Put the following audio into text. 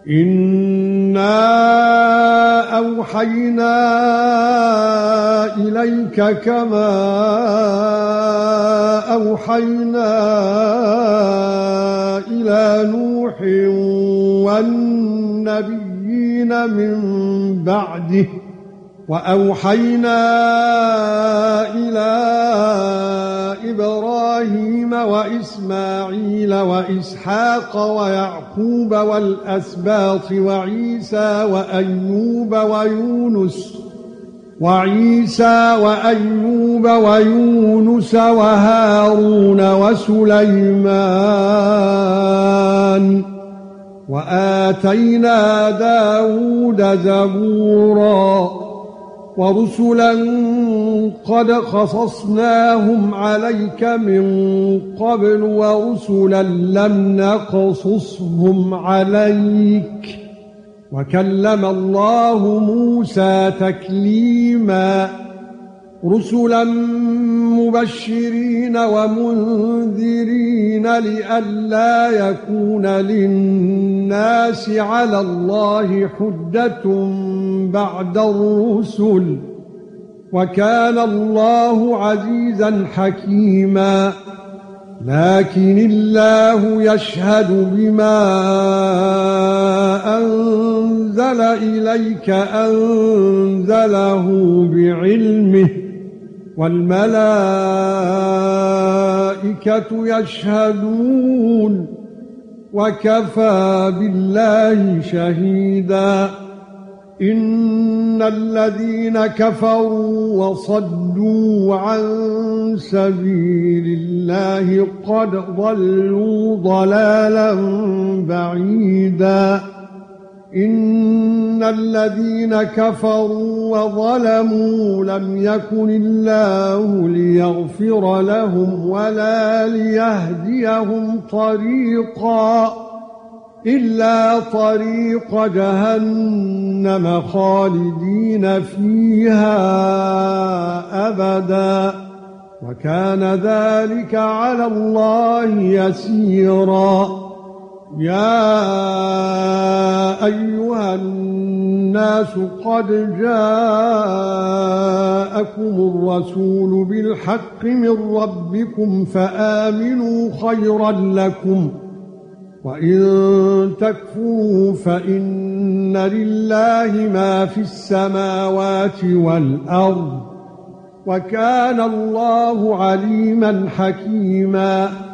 إِنَّا أَوْحَيْنَا إِلَيْكَ كَمَا أَوْحَيْنَا إِلَى نُوحٍ وَالنَّبِيِّينَ مِن بَعْدِهِ وَأَوْحَيْنَا إِلَى إِبْرَاهِيمَ وَإِسْمَاعِيلَ وَإِسْحَاقَ وَيَعْقُوبَ وَالْأَسْبَاطِ وَعِيسَى وَأَيُّوبَ وَيُونُسَ وَهَارُونَ وَسُلَيْمَانَ وَآتَيْنَا دَاوُودَ زَبُورًا وَرُسُلًا قَدْ قَصَصْنَاهُمْ عَلَيْكَ مِنْ قَبْلُ وَرُسُلًا لَمْ نَقْصُصْهُمْ عَلَيْكَ وَكَلَّمَ اللَّهُ مُوسَى تَكْلِيمًا رُسُلًا مُبَشِّرِينَ وَمُنذِرِينَ لِئَلَّا يَكُونَ لِلنَّاسِ عَلَى اللَّهِ حُجَّةٌ بَعْدَ الرُّسُلِ وَكَانَ اللَّهُ عَزِيزًا حَكِيمًا لكن الله يشهد بما أنزل إليك أنزله بعلمه والملائكة يشهدون وكفى بالله شهيدا إن الذين كفروا وصدوا عن سبيل الله قد ضلوا ضلالا بعيدا إن الذين كفروا وظلموا لم يكن الله ليغفر لهم ولا ليهديهم طريقا إلا طريق جهنم خالدين فيها أبدا وكان ذلك على الله يسيرا يا أيها الناس قد جاءكم الرسول بالحق من ربكم فآمنوا خيرا لكم وَإِن تَكْفُرُوا فَإِنَّ لِلَّهِ مَا فِي السَّمَاوَاتِ وَالْأَرْضِ وَكَانَ اللَّهُ عَلِيمًا حَكِيمًا